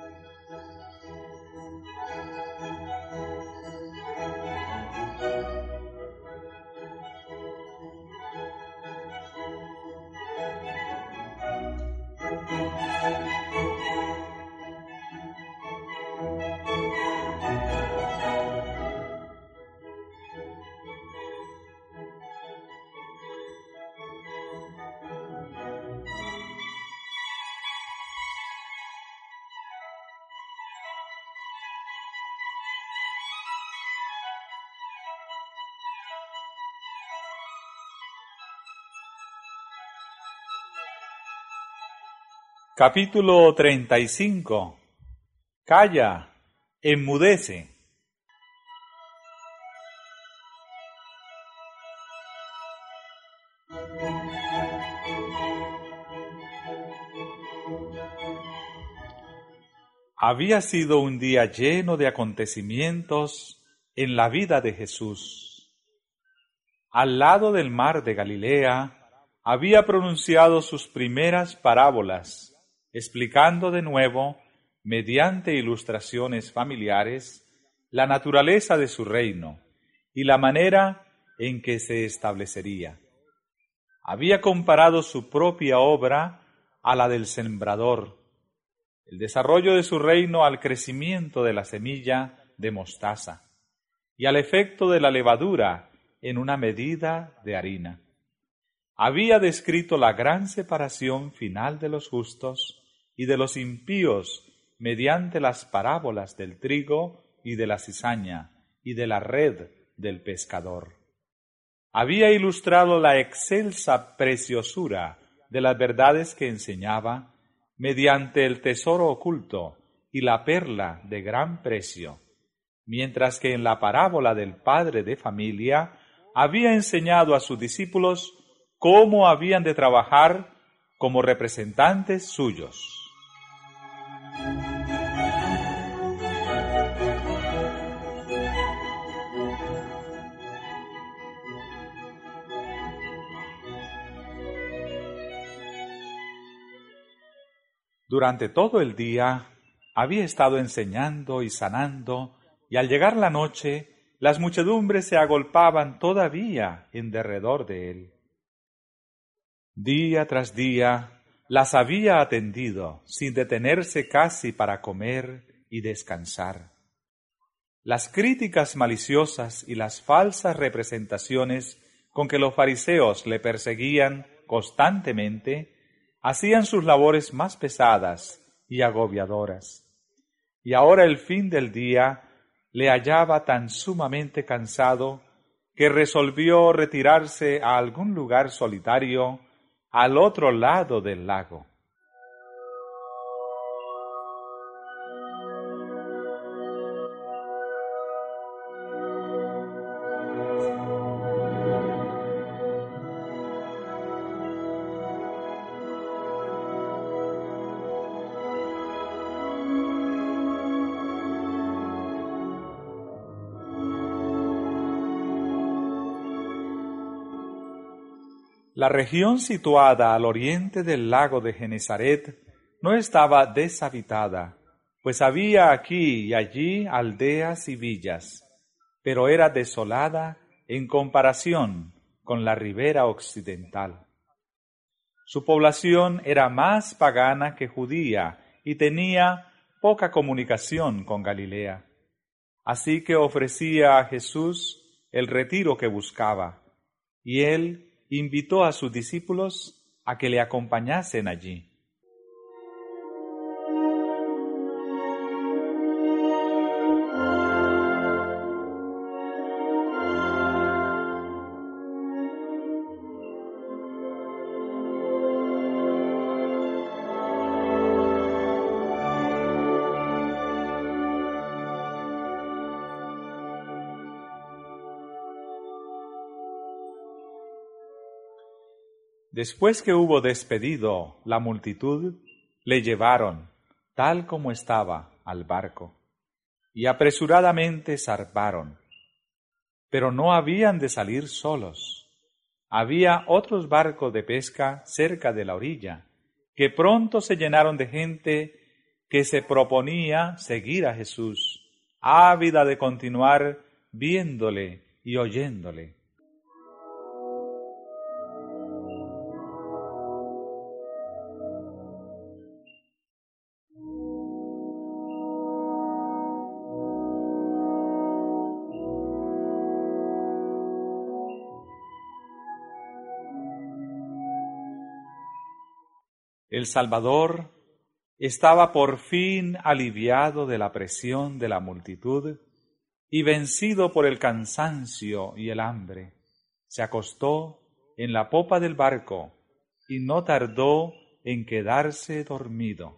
Capítulo 35. Calla, enmudece. Había sido un día lleno de acontecimientos en la vida de Jesús. Al lado del mar de Galilea, había pronunciado sus primeras parábolas, explicando de nuevo, mediante ilustraciones familiares, la naturaleza de su reino y la manera en que se establecería. Había comparado su propia obra a la del sembrador, el desarrollo de su reino al crecimiento de la semilla de mostaza y al efecto de la levadura en una medida de harina. Había descrito la gran separación final de los justos y de los impíos mediante las parábolas del trigo y de la cizaña y de la red del pescador. Había ilustrado la excelsa preciosura de las verdades que enseñaba mediante el tesoro oculto y la perla de gran precio, mientras que en la parábola del padre de familia había enseñado a sus discípulos cómo habían de trabajar como representantes suyos. Durante todo el día había estado enseñando y sanando, y al llegar la noche, las muchedumbres se agolpaban todavía en derredor de él. Día tras día las había atendido, sin detenerse casi para comer y descansar. Las críticas maliciosas y las falsas representaciones con que los fariseos le perseguían constantemente hacían sus labores más pesadas y agobiadoras. Y ahora el fin del día le hallaba tan sumamente cansado que resolvió retirarse a algún lugar solitario al otro lado del lago. La región situada al oriente del lago de Genesaret no estaba deshabitada, pues había aquí y allí aldeas y villas, pero era desolada en comparación con la ribera occidental. Su población era más pagana que judía y tenía poca comunicación con Galilea. Así que ofrecía a Jesús el retiro que buscaba, y él invitó a sus discípulos a que le acompañasen allí. Después que hubo despedido la multitud, le llevaron, tal como estaba, al barco, y apresuradamente zarparon. Pero no habían de salir solos. Había otros barcos de pesca cerca de la orilla, que pronto se llenaron de gente que se proponía seguir a Jesús, ávida de continuar viéndole y oyéndole. El Salvador estaba por fin aliviado de la presión de la multitud y vencido por el cansancio y el hambre. Se acostó en la popa del barco y no tardó en quedarse dormido.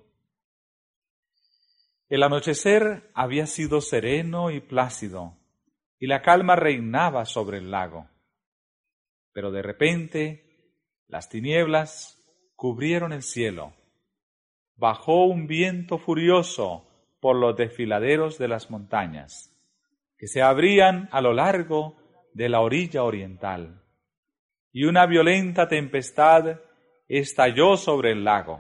El anochecer había sido sereno y plácido, y la calma reinaba sobre el lago. Pero de repente las tinieblas cubrieron el cielo. Bajó un viento furioso por los desfiladeros de las montañas, que se abrían a lo largo de la orilla oriental, y una violenta tempestad estalló sobre el lago.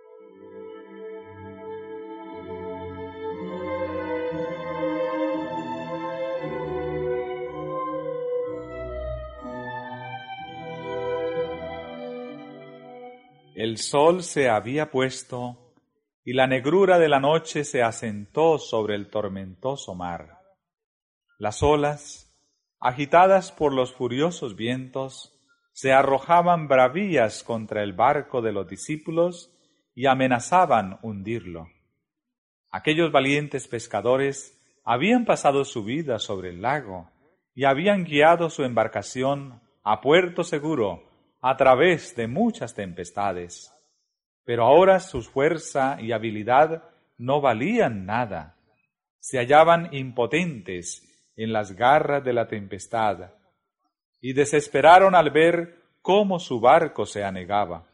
El sol se había puesto y la negrura de la noche se asentó sobre el tormentoso mar. Las olas, agitadas por los furiosos vientos, se arrojaban bravías contra el barco de los discípulos y amenazaban hundirlo. Aquellos valientes pescadores habían pasado su vida sobre el lago y habían guiado su embarcación a puerto seguro a través de muchas tempestades. Pero ahora su fuerza y habilidad no valían nada. Se hallaban impotentes en las garras de la tempestad y desesperaron al ver cómo su barco se anegaba.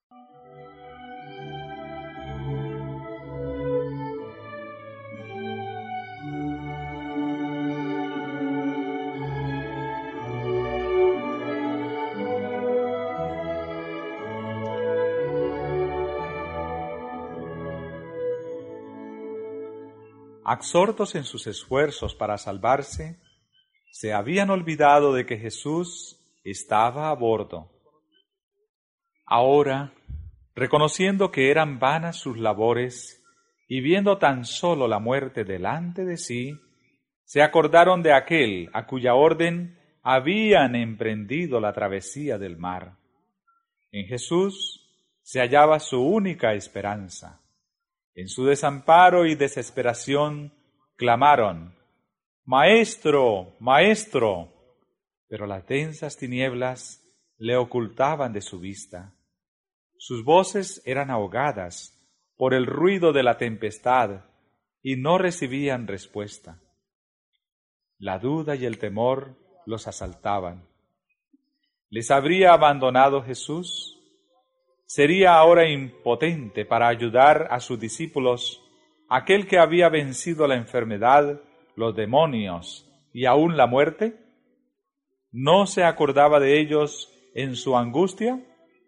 Absortos en sus esfuerzos para salvarse, se habían olvidado de que Jesús estaba a bordo. Ahora, reconociendo que eran vanas sus labores y viendo tan solo la muerte delante de sí, se acordaron de aquel a cuya orden habían emprendido la travesía del mar. En Jesús se hallaba su única esperanza. En su desamparo y desesperación clamaron: «Maestro, Maestro», pero las densas tinieblas le ocultaban de su vista. Sus voces eran ahogadas por el ruido de la tempestad y no recibían respuesta. La duda y el temor los asaltaban. ¿Les habría abandonado Jesús? ¿Sería ahora impotente para ayudar a sus discípulos, aquel que había vencido la enfermedad, los demonios y aún la muerte? ¿No se acordaba de ellos en su angustia?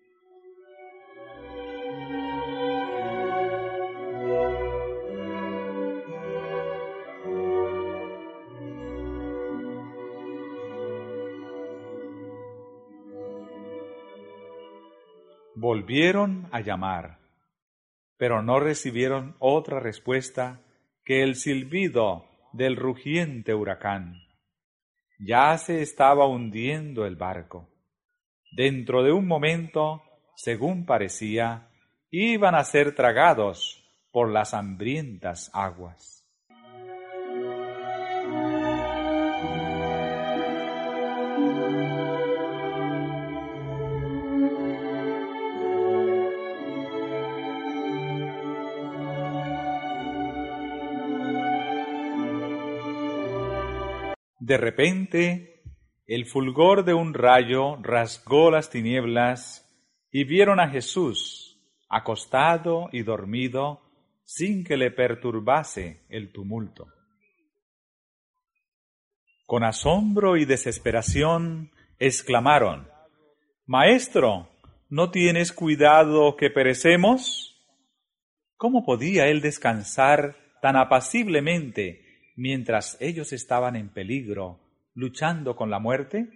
Volvieron a llamar, pero no recibieron otra respuesta que el silbido del rugiente huracán. Ya se estaba hundiendo el barco. Dentro de un momento, según parecía, iban a ser tragados por las hambrientas aguas. De repente, el fulgor de un rayo rasgó las tinieblas y vieron a Jesús acostado y dormido sin que le perturbase el tumulto. Con asombro y desesperación exclamaron: «Maestro, ¿no tienes cuidado que perecemos?». ¿Cómo podía él descansar tan apaciblemente mientras ellos estaban en peligro, luchando con la muerte?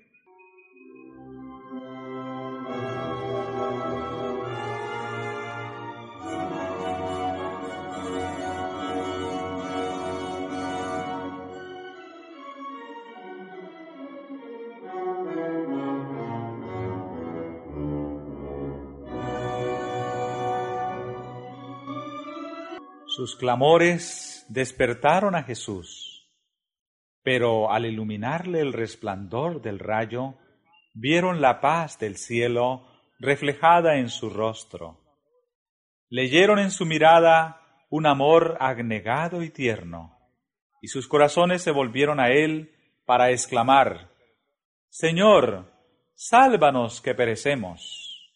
Sus clamores despertaron a Jesús, pero al iluminarle el resplandor del rayo, vieron la paz del cielo reflejada en su rostro. Leyeron en su mirada un amor abnegado y tierno, y sus corazones se volvieron a él para exclamar: «Señor, sálvanos que perecemos».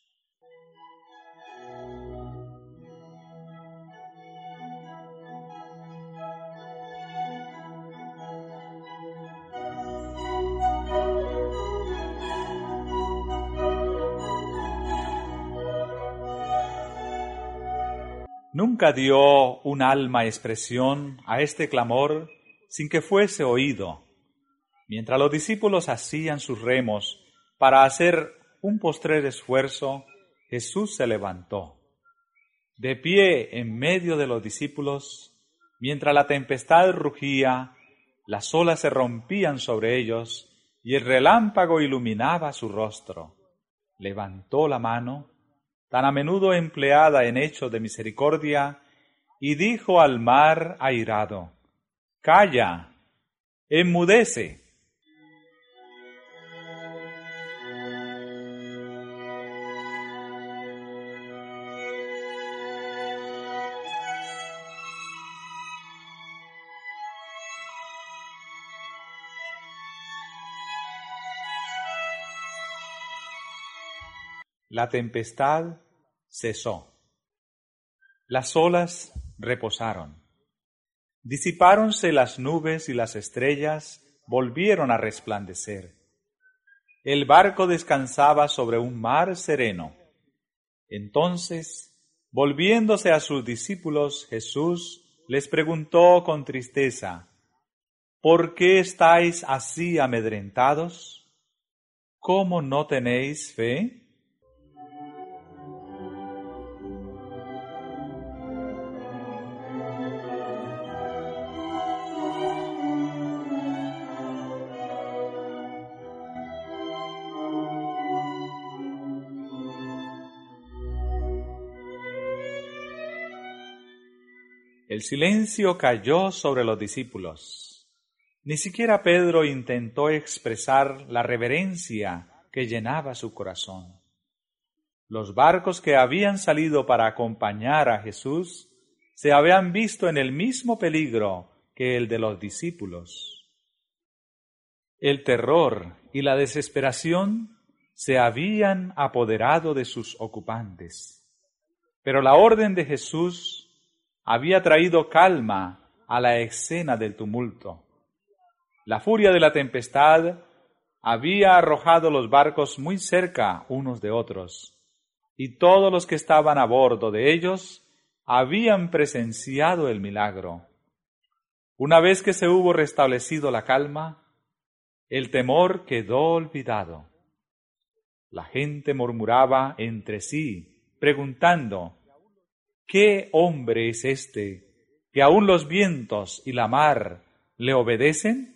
Nunca dio un alma expresión a este clamor sin que fuese oído. Mientras los discípulos hacían sus remos para hacer un postrer esfuerzo, Jesús se levantó. De pie en medio de los discípulos, mientras la tempestad rugía, las olas se rompían sobre ellos y el relámpago iluminaba su rostro. Levantó la mano, tan a menudo empleada en hechos de misericordia, y dijo al mar airado: «Calla, enmudece». La tempestad cesó. Las olas reposaron. Disipáronse las nubes y las estrellas volvieron a resplandecer. El barco descansaba sobre un mar sereno. Entonces, volviéndose a sus discípulos, Jesús les preguntó con tristeza: «¿Por qué estáis así amedrentados? ¿Cómo no tenéis fe?». El silencio cayó sobre los discípulos. Ni siquiera Pedro intentó expresar la reverencia que llenaba su corazón. Los barcos que habían salido para acompañar a Jesús se habían visto en el mismo peligro que el de los discípulos. El terror y la desesperación se habían apoderado de sus ocupantes, pero la orden de Jesús había traído calma a la escena del tumulto. La furia de la tempestad había arrojado los barcos muy cerca unos de otros, y todos los que estaban a bordo de ellos habían presenciado el milagro. Una vez que se hubo restablecido la calma, el temor quedó olvidado. La gente murmuraba entre sí, preguntando: «¿Qué hombre es este que aun los vientos y la mar le obedecen?».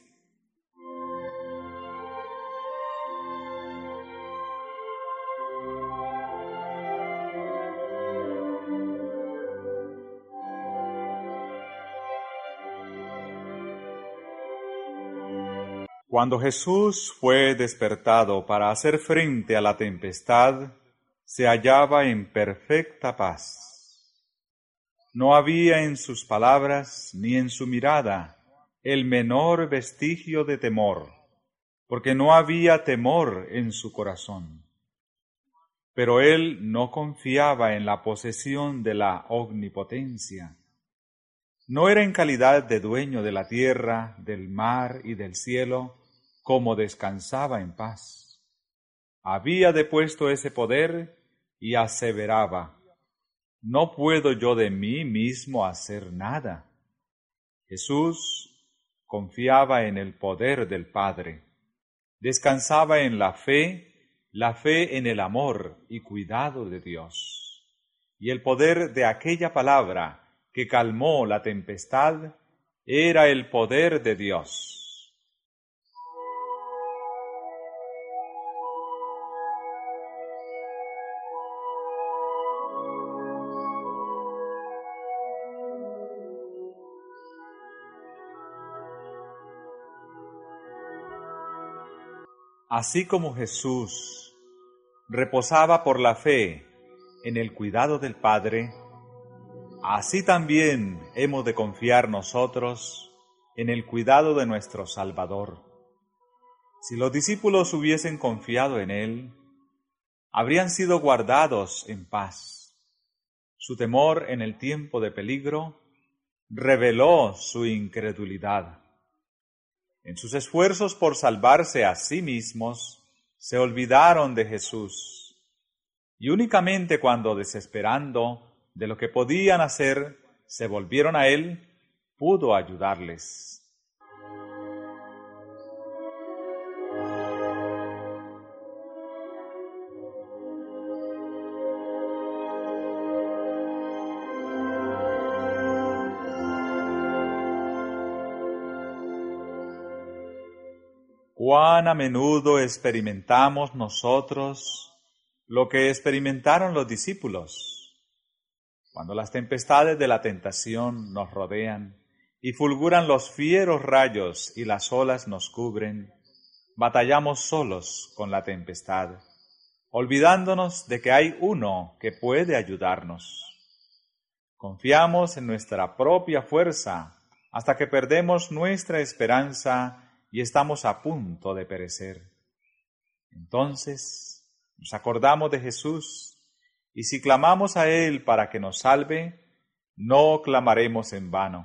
Cuando Jesús fue despertado para hacer frente a la tempestad, se hallaba en perfecta paz. No había en sus palabras ni en su mirada el menor vestigio de temor, porque no había temor en su corazón. Pero él no confiaba en la posesión de la omnipotencia. No era en calidad de dueño de la tierra, del mar y del cielo, como descansaba en paz. Había depuesto ese poder y aseveraba: no puedo yo de mí mismo hacer nada. Jesús confiaba en el poder del Padre, descansaba en la fe en el amor y cuidado de Dios, y el poder de aquella palabra que calmó la tempestad era el poder de Dios. Así como Jesús reposaba por la fe en el cuidado del Padre, así también hemos de confiar nosotros en el cuidado de nuestro Salvador. Si los discípulos hubiesen confiado en Él, habrían sido guardados en paz. Su temor en el tiempo de peligro reveló su incredulidad. En sus esfuerzos por salvarse a sí mismos, se olvidaron de Jesús, y únicamente cuando, desesperando de lo que podían hacer, se volvieron a Él, pudo ayudarles. ¿Cuán a menudo experimentamos nosotros lo que experimentaron los discípulos? Cuando las tempestades de la tentación nos rodean y fulguran los fieros rayos y las olas nos cubren, batallamos solos con la tempestad, olvidándonos de que hay uno que puede ayudarnos. Confiamos en nuestra propia fuerza hasta que perdemos nuestra esperanza y estamos a punto de perecer. Entonces nos acordamos de Jesús, y si clamamos a Él para que nos salve, no clamaremos en vano.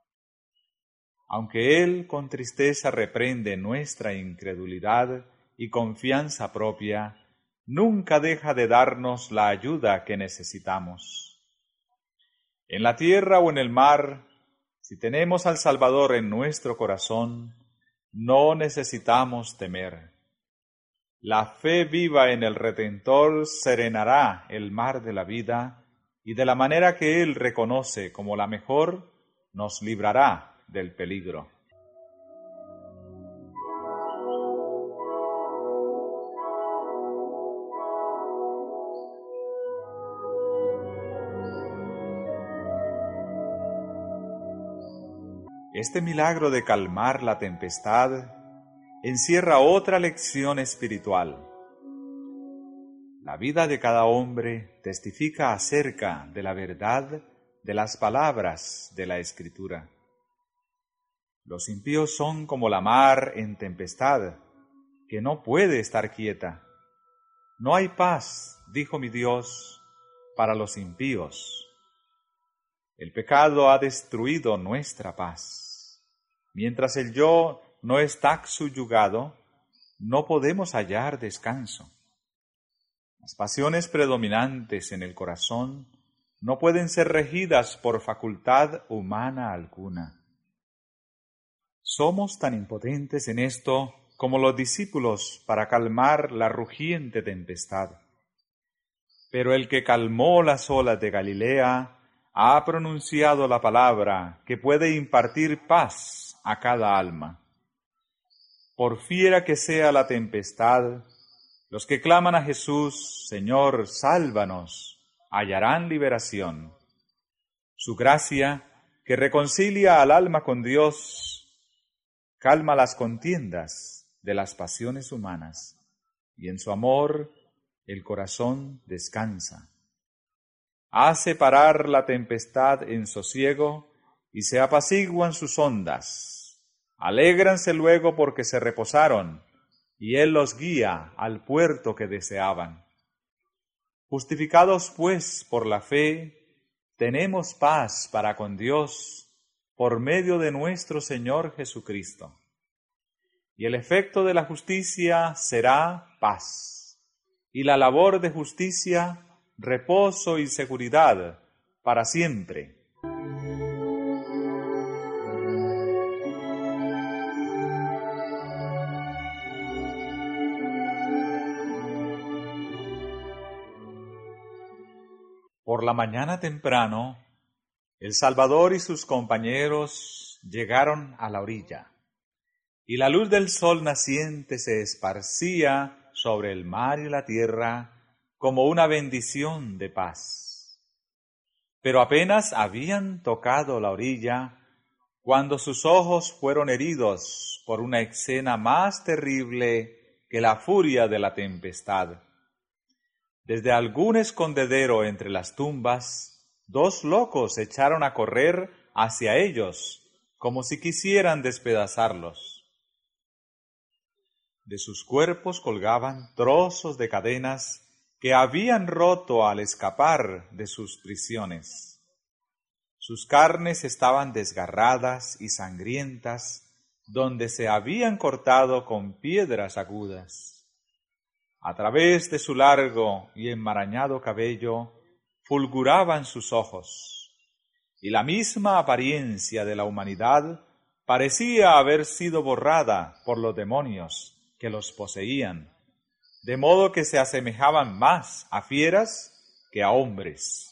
Aunque Él con tristeza reprende nuestra incredulidad y confianza propia, nunca deja de darnos la ayuda que necesitamos. En la tierra o en el mar, si tenemos al Salvador en nuestro corazón, no necesitamos temer. La fe viva en el Redentor serenará el mar de la vida y de la manera que Él reconoce como la mejor, nos librará del peligro. Este milagro de calmar la tempestad encierra otra lección espiritual. La vida de cada hombre testifica acerca de la verdad de las palabras de la Escritura. Los impíos son como la mar en tempestad, que no puede estar quieta. No hay paz, dijo mi Dios, para los impíos. El pecado ha destruido nuestra paz. Mientras el yo no está subyugado, no podemos hallar descanso. Las pasiones predominantes en el corazón no pueden ser regidas por facultad humana alguna. Somos tan impotentes en esto como los discípulos para calmar la rugiente tempestad. Pero el que calmó las olas de Galilea ha pronunciado la palabra que puede impartir paz a cada alma. Por fiera que sea la tempestad, los que claman a Jesús, Señor, sálvanos, hallarán liberación. Su gracia, que reconcilia al alma con Dios, calma las contiendas de las pasiones humanas, y en su amor el corazón descansa. Hace parar la tempestad en sosiego y se apaciguan sus ondas. Alégranse luego porque se reposaron, y Él los guía al puerto que deseaban. Justificados pues por la fe, tenemos paz para con Dios por medio de nuestro Señor Jesucristo. Y el efecto de la justicia será paz, y la labor de justicia reposo y seguridad para siempre. Por la mañana temprano, el Salvador y sus compañeros llegaron a la orilla, y la luz del sol naciente se esparcía sobre el mar y la tierra como una bendición de paz. Pero apenas habían tocado la orilla, cuando sus ojos fueron heridos por una escena más terrible que la furia de la tempestad. Desde algún escondedero entre las tumbas, dos locos echaron a correr hacia ellos, como si quisieran despedazarlos. De sus cuerpos colgaban trozos de cadenas que habían roto al escapar de sus prisiones. Sus carnes estaban desgarradas y sangrientas, donde se habían cortado con piedras agudas. A través de su largo y enmarañado cabello fulguraban sus ojos, y la misma apariencia de la humanidad parecía haber sido borrada por los demonios que los poseían, de modo que se asemejaban más a fieras que a hombres.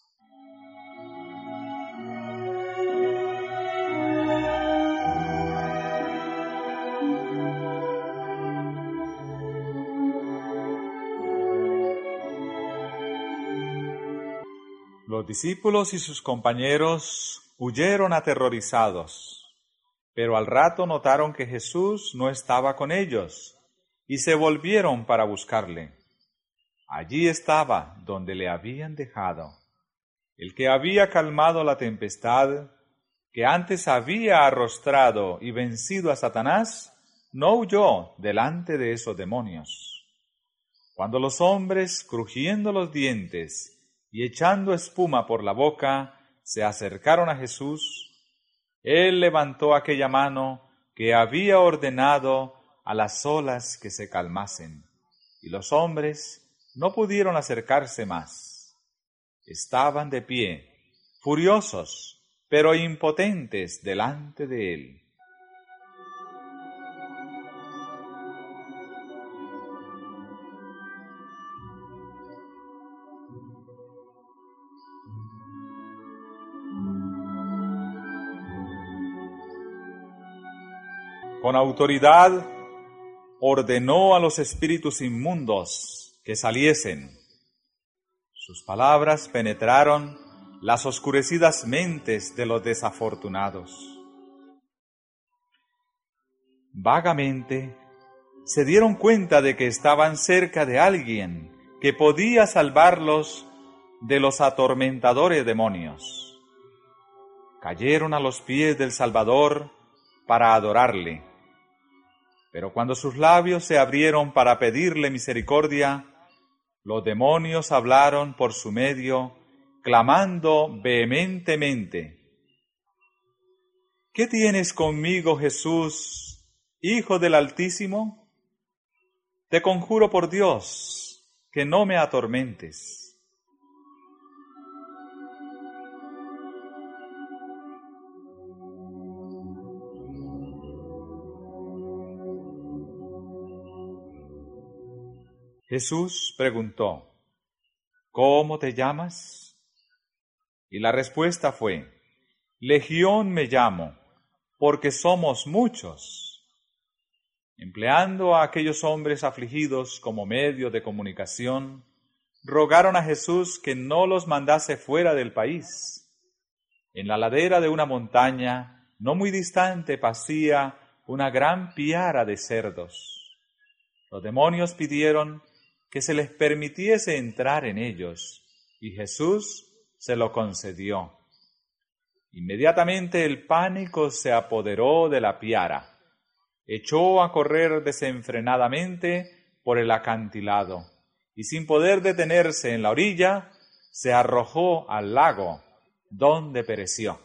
Los discípulos y sus compañeros huyeron aterrorizados, pero al rato notaron que Jesús no estaba con ellos y se volvieron para buscarle. Allí estaba donde le habían dejado, el que había calmado la tempestad, que antes había arrostrado y vencido a Satanás, no huyó delante de esos demonios. Cuando los hombres, crujiendo los dientes y echando espuma por la boca, se acercaron a Jesús, Él levantó aquella mano que había ordenado a las olas que se calmasen, y los hombres no pudieron acercarse más. Estaban de pie, furiosos, pero impotentes delante de Él. Con autoridad ordenó a los espíritus inmundos que saliesen. Sus palabras penetraron las oscurecidas mentes de los desafortunados. Vagamente se dieron cuenta de que estaban cerca de alguien que podía salvarlos de los atormentadores demonios. Cayeron a los pies del Salvador para adorarle. Pero cuando sus labios se abrieron para pedirle misericordia, los demonios hablaron por su medio, clamando vehementemente: ¿Qué tienes conmigo, Jesús, Hijo del Altísimo? Te conjuro por Dios que no me atormentes. Jesús preguntó: ¿Cómo te llamas? Y la respuesta fue: Legión me llamo, porque somos muchos. Empleando a aquellos hombres afligidos como medio de comunicación, rogaron a Jesús que no los mandase fuera del país. En la ladera de una montaña, no muy distante, pacía una gran piara de cerdos. Los demonios pidieron que se les permitiese entrar en ellos, y Jesús se lo concedió. Inmediatamente el pánico se apoderó de la piara. Echó a correr desenfrenadamente por el acantilado, y sin poder detenerse en la orilla, se arrojó al lago, donde pereció.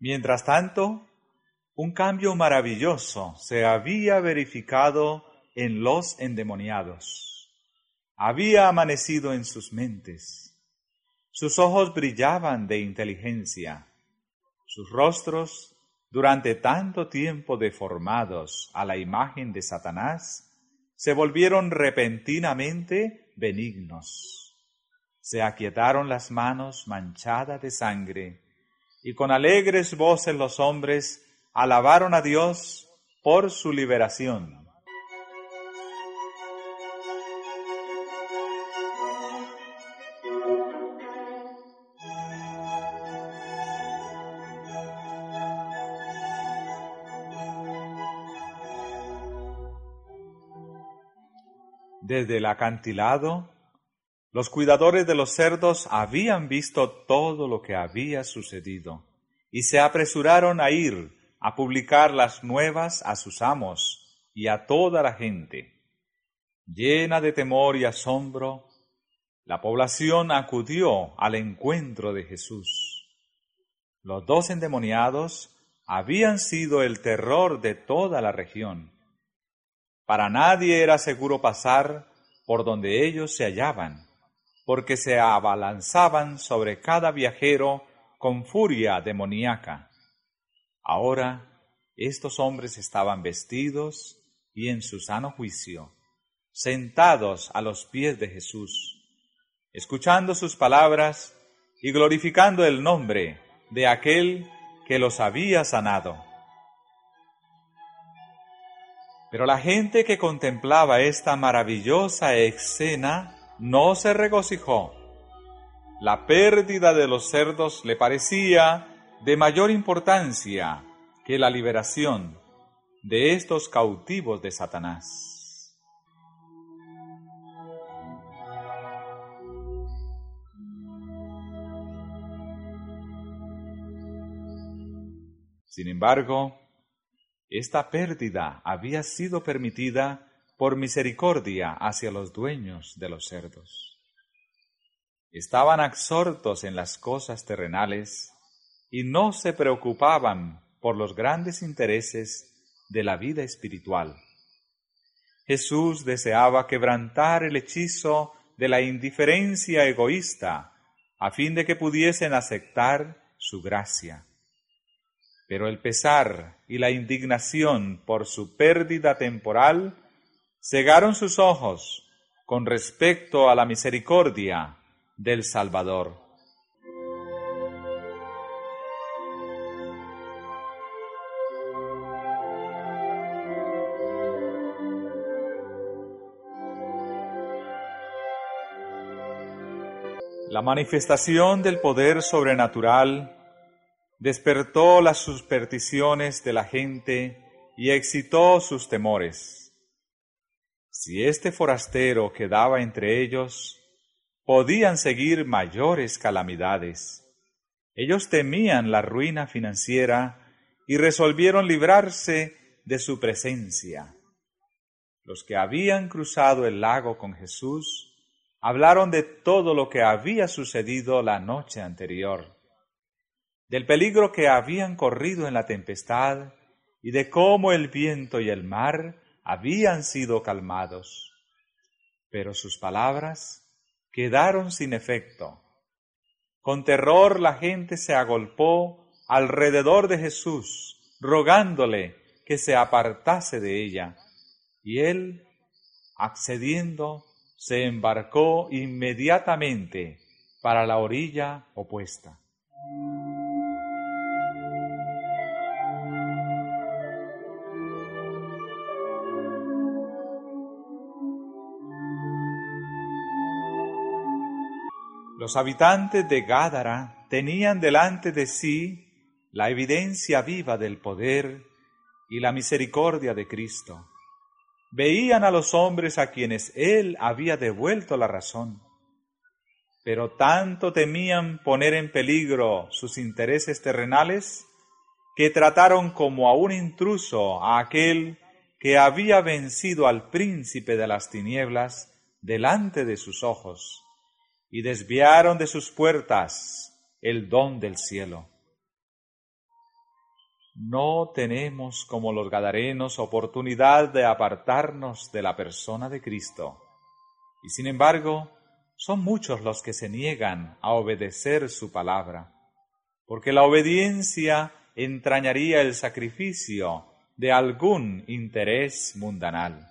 Mientras tanto, un cambio maravilloso se había verificado en los endemoniados. Había amanecido en sus mentes. Sus ojos brillaban de inteligencia. Sus rostros, durante tanto tiempo deformados a la imagen de Satanás, se volvieron repentinamente benignos. Se aquietaron las manos manchadas de sangre, y con alegres voces los hombres alabaron a Dios por su liberación. Desde el acantilado, los cuidadores de los cerdos habían visto todo lo que había sucedido y se apresuraron a ir a publicar las nuevas a sus amos y a toda la gente. Llena de temor y asombro, la población acudió al encuentro de Jesús. Los 2 endemoniados habían sido el terror de toda la región. Para nadie era seguro pasar por donde ellos se hallaban, porque se abalanzaban sobre cada viajero con furia demoníaca. Ahora estos hombres estaban vestidos y en su sano juicio, sentados a los pies de Jesús, escuchando sus palabras y glorificando el nombre de aquel que los había sanado. Pero la gente que contemplaba esta maravillosa escena no se regocijó. La pérdida de los cerdos le parecía de mayor importancia que la liberación de estos cautivos de Satanás. Sin embargo, esta pérdida había sido permitida por misericordia hacia los dueños de los cerdos. Estaban absortos en las cosas terrenales y no se preocupaban por los grandes intereses de la vida espiritual. Jesús deseaba quebrantar el hechizo de la indiferencia egoísta a fin de que pudiesen aceptar su gracia. Pero el pesar y la indignación por su pérdida temporal cegaron sus ojos con respecto a la misericordia del Salvador. La manifestación del poder sobrenatural despertó las supersticiones de la gente y excitó sus temores. Si este forastero quedaba entre ellos, podían seguir mayores calamidades. Ellos temían la ruina financiera y resolvieron librarse de su presencia. Los que habían cruzado el lago con Jesús hablaron de todo lo que había sucedido la noche anterior, del peligro que habían corrido en la tempestad y de cómo el viento y el mar habían sido calmados. Pero sus palabras quedaron sin efecto. Con terror la gente se agolpó alrededor de Jesús, rogándole que se apartase de ella, y él, accediendo, se embarcó inmediatamente para la orilla opuesta. Los habitantes de Gádara tenían delante de sí la evidencia viva del poder y la misericordia de Cristo. Veían a los hombres a quienes Él había devuelto la razón, pero tanto temían poner en peligro sus intereses terrenales que trataron como a un intruso a aquel que había vencido al príncipe de las tinieblas delante de sus ojos, y desviaron de sus puertas el don del cielo. No tenemos, como los gadarenos, oportunidad de apartarnos de la persona de Cristo. Y sin embargo, son muchos los que se niegan a obedecer su palabra, porque la obediencia entrañaría el sacrificio de algún interés mundanal.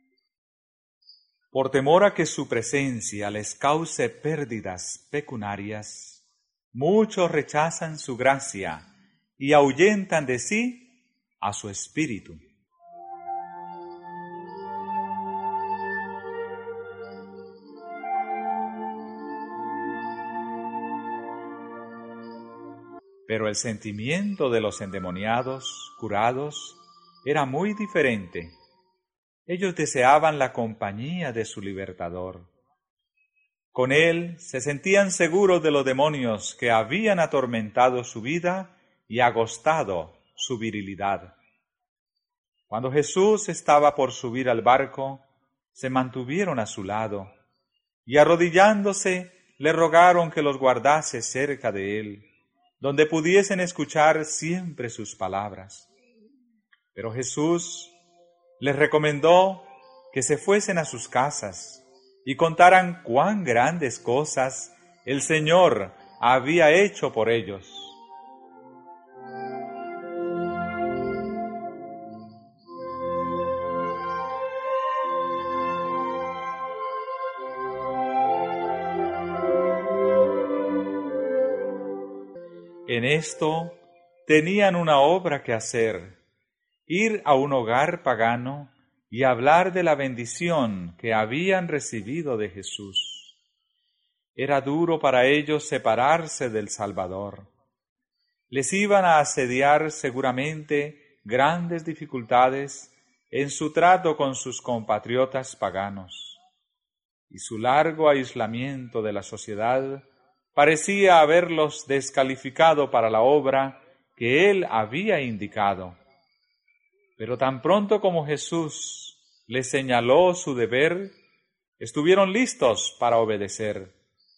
Por temor a que su presencia les cause pérdidas pecuniarias, muchos rechazan su gracia y ahuyentan de sí a su espíritu. Pero el sentimiento de los endemoniados curados era muy diferente. Ellos deseaban la compañía de su libertador. Con él se sentían seguros de los demonios que habían atormentado su vida y agostado su virilidad. Cuando Jesús estaba por subir al barco, se mantuvieron a su lado y arrodillándose le rogaron que los guardase cerca de él, donde pudiesen escuchar siempre sus palabras. Pero Jesús les recomendó que se fuesen a sus casas y contaran cuán grandes cosas el Señor había hecho por ellos. En esto tenían una obra que hacer: ir a un hogar pagano y hablar de la bendición que habían recibido de Jesús. Era duro para ellos separarse del Salvador. Les iban a asediar seguramente grandes dificultades en su trato con sus compatriotas paganos, y su largo aislamiento de la sociedad parecía haberlos descalificado para la obra que él había indicado. Pero tan pronto como Jesús les señaló su deber, estuvieron listos para obedecer.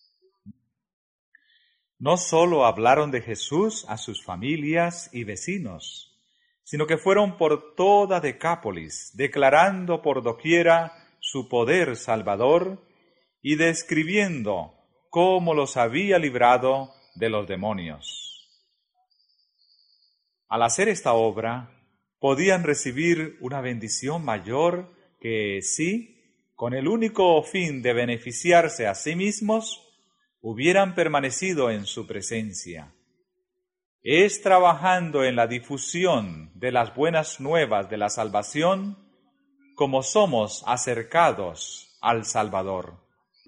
No solo hablaron de Jesús a sus familias y vecinos, sino que fueron por toda Decápolis, declarando por doquiera su poder salvador y describiendo cómo los había librado de los demonios. Al hacer esta obra, podían recibir una bendición mayor que si, con el único fin de beneficiarse a sí mismos, hubieran permanecido en su presencia. Es trabajando en la difusión de las buenas nuevas de la salvación como somos acercados al Salvador.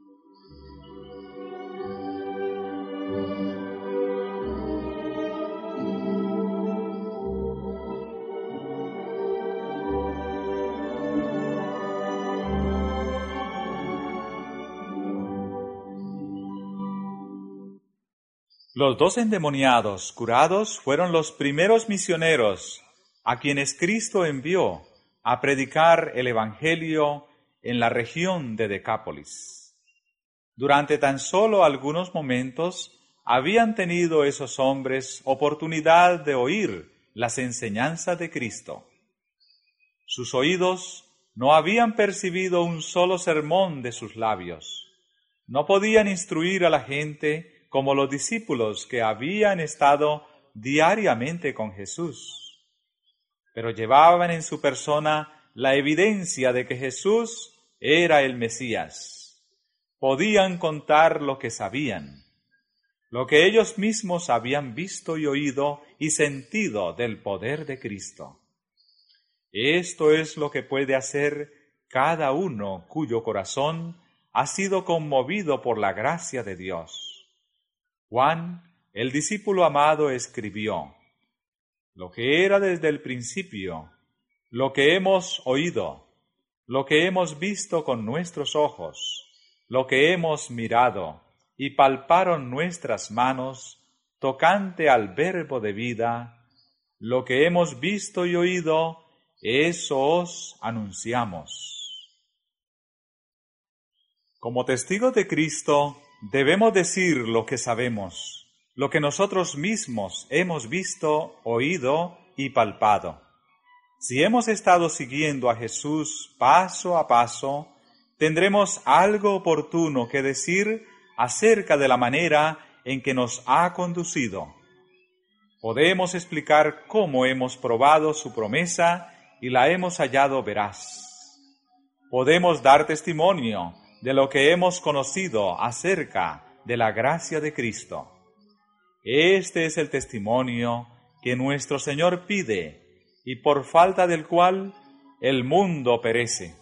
Los 2 endemoniados curados fueron los primeros misioneros a quienes Cristo envió a predicar el Evangelio en la región de Decápolis. Durante tan solo algunos momentos habían tenido esos hombres oportunidad de oír las enseñanzas de Cristo. Sus oídos no habían percibido un solo sermón de sus labios. No podían instruir a la gente como los discípulos que habían estado diariamente con Jesús, pero llevaban en su persona la evidencia de que Jesús era el Mesías. Podían contar lo que sabían, lo que ellos mismos habían visto y oído y sentido del poder de Cristo. Esto es lo que puede hacer cada uno cuyo corazón ha sido conmovido por la gracia de Dios. Juan, el discípulo amado, escribió: lo que era desde el principio, lo que hemos oído, lo que hemos visto con nuestros ojos, lo que hemos mirado y palparon nuestras manos tocante al Verbo de vida, lo que hemos visto y oído, eso os anunciamos. Como testigos de Cristo, debemos decir lo que sabemos, lo que nosotros mismos hemos visto, oído y palpado. Si hemos estado siguiendo a Jesús paso a paso, tendremos algo oportuno que decir acerca de la manera en que nos ha conducido. Podemos explicar cómo hemos probado su promesa y la hemos hallado veraz. Podemos dar testimonio de lo que hemos conocido acerca de la gracia de Cristo. Este es el testimonio que nuestro Señor pide y por falta del cual el mundo perece.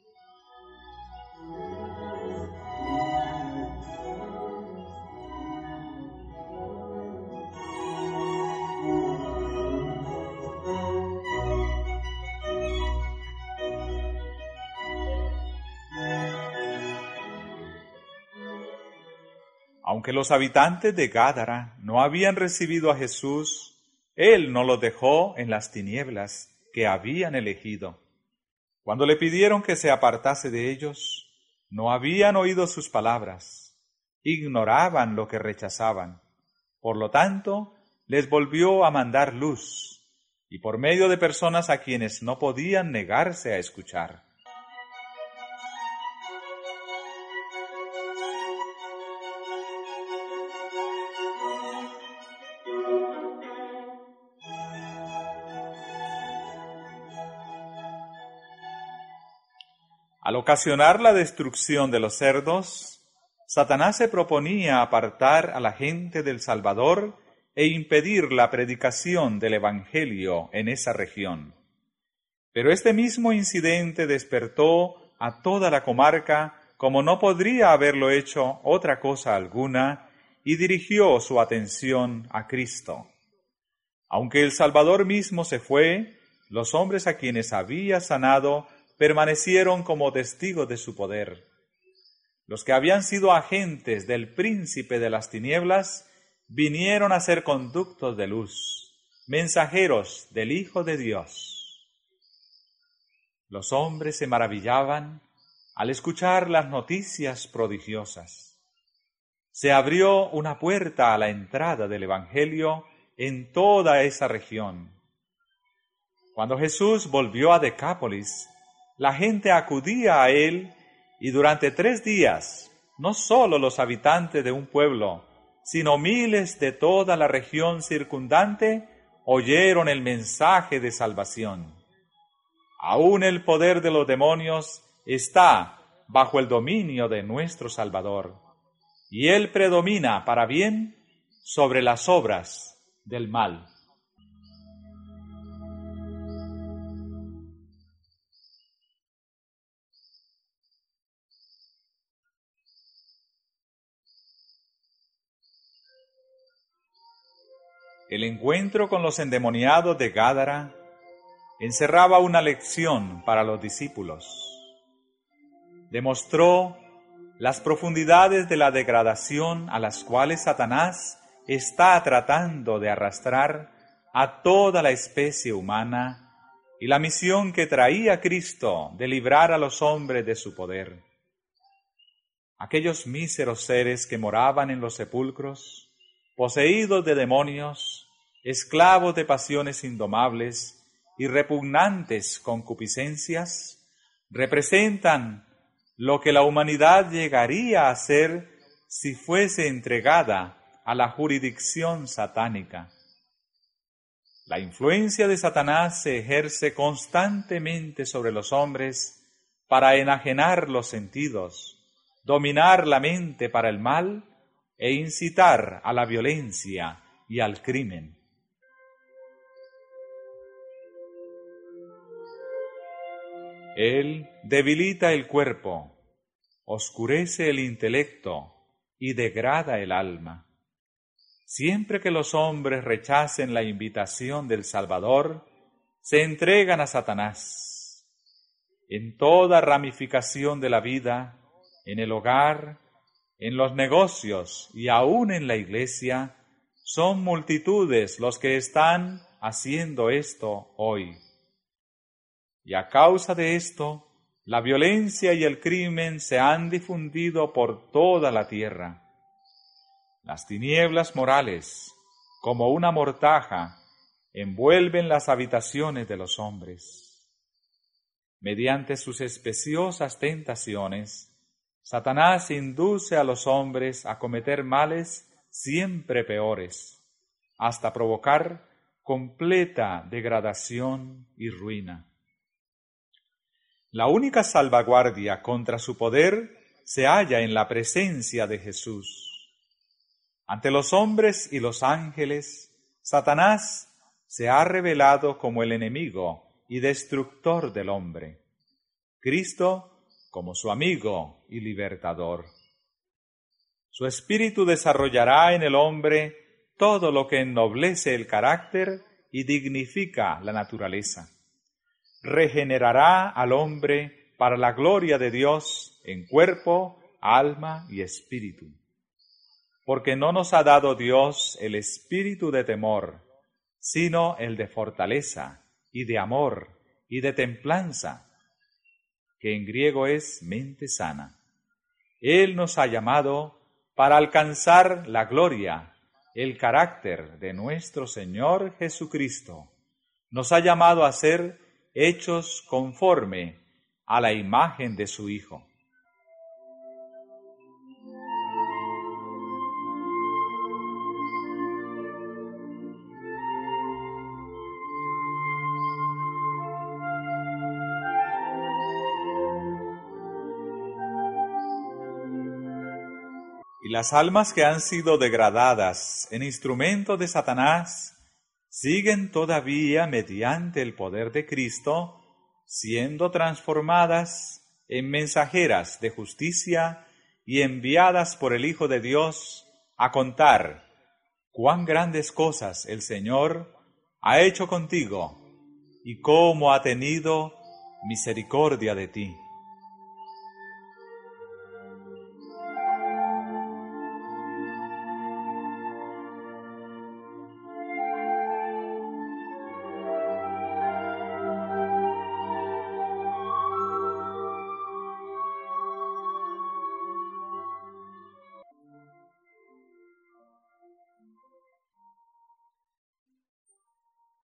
Aunque los habitantes de Gádara no habían recibido a Jesús, Él no los dejó en las tinieblas que habían elegido. Cuando le pidieron que se apartase de ellos, no habían oído sus palabras, ignoraban lo que rechazaban. Por lo tanto, les volvió a mandar luz, y por medio de personas a quienes no podían negarse a escuchar. Al ocasionar la destrucción de los cerdos, Satanás se proponía apartar a la gente del Salvador e impedir la predicación del Evangelio en esa región. Pero este mismo incidente despertó a toda la comarca como no podría haberlo hecho otra cosa alguna y dirigió su atención a Cristo. Aunque el Salvador mismo se fue, los hombres a quienes había sanado permanecieron como testigos de su poder. Los que habían sido agentes del príncipe de las tinieblas vinieron a ser conductos de luz, mensajeros del Hijo de Dios. Los hombres se maravillaban al escuchar las noticias prodigiosas. Se abrió una puerta a la entrada del Evangelio en toda esa región. Cuando Jesús volvió a Decápolis, la gente acudía a él y durante 3 días, no solo los habitantes de un pueblo, sino miles de toda la región circundante oyeron el mensaje de salvación. Aún el poder de los demonios está bajo el dominio de nuestro Salvador, y Él predomina para bien sobre las obras del mal. El encuentro con los endemoniados de Gádara encerraba una lección para los discípulos. Demostró las profundidades de la degradación a las cuales Satanás está tratando de arrastrar a toda la especie humana y la misión que traía Cristo de librar a los hombres de su poder. Aquellos míseros seres que moraban en los sepulcros, poseídos de demonios, esclavos de pasiones indomables y repugnantes concupiscencias, representan lo que la humanidad llegaría a ser si fuese entregada a la jurisdicción satánica. La influencia de Satanás se ejerce constantemente sobre los hombres para enajenar los sentidos, dominar la mente para el mal e incitar a la violencia y al crimen. Él debilita el cuerpo, oscurece el intelecto y degrada el alma. Siempre que los hombres rechacen la invitación del Salvador, se entregan a Satanás. En toda ramificación de la vida, en el hogar, en los negocios y aún en la iglesia, son multitudes los que están haciendo esto hoy. Y a causa de esto, la violencia y el crimen se han difundido por toda la tierra. Las tinieblas morales, como una mortaja, envuelven las habitaciones de los hombres. Mediante sus especiosas tentaciones, Satanás induce a los hombres a cometer males siempre peores, hasta provocar completa degradación y ruina. La única salvaguardia contra su poder se halla en la presencia de Jesús. Ante los hombres y los ángeles, Satanás se ha revelado como el enemigo y destructor del hombre. Cristo como su amigo y libertador. Su espíritu desarrollará en el hombre todo lo que ennoblece el carácter y dignifica la naturaleza. Regenerará al hombre para la gloria de Dios en cuerpo, alma y espíritu. Porque no nos ha dado Dios el espíritu de temor, sino el de fortaleza y de amor y de templanza, que en griego es mente sana. Él nos ha llamado para alcanzar la gloria, el carácter de nuestro Señor Jesucristo. Nos ha llamado a ser hechos conforme a la imagen de su Hijo. Y las almas que han sido degradadas en instrumento de Satanás siguen todavía mediante el poder de Cristo siendo transformadas en mensajeras de justicia y enviadas por el Hijo de Dios a contar cuán grandes cosas el Señor ha hecho contigo y cómo ha tenido misericordia de ti.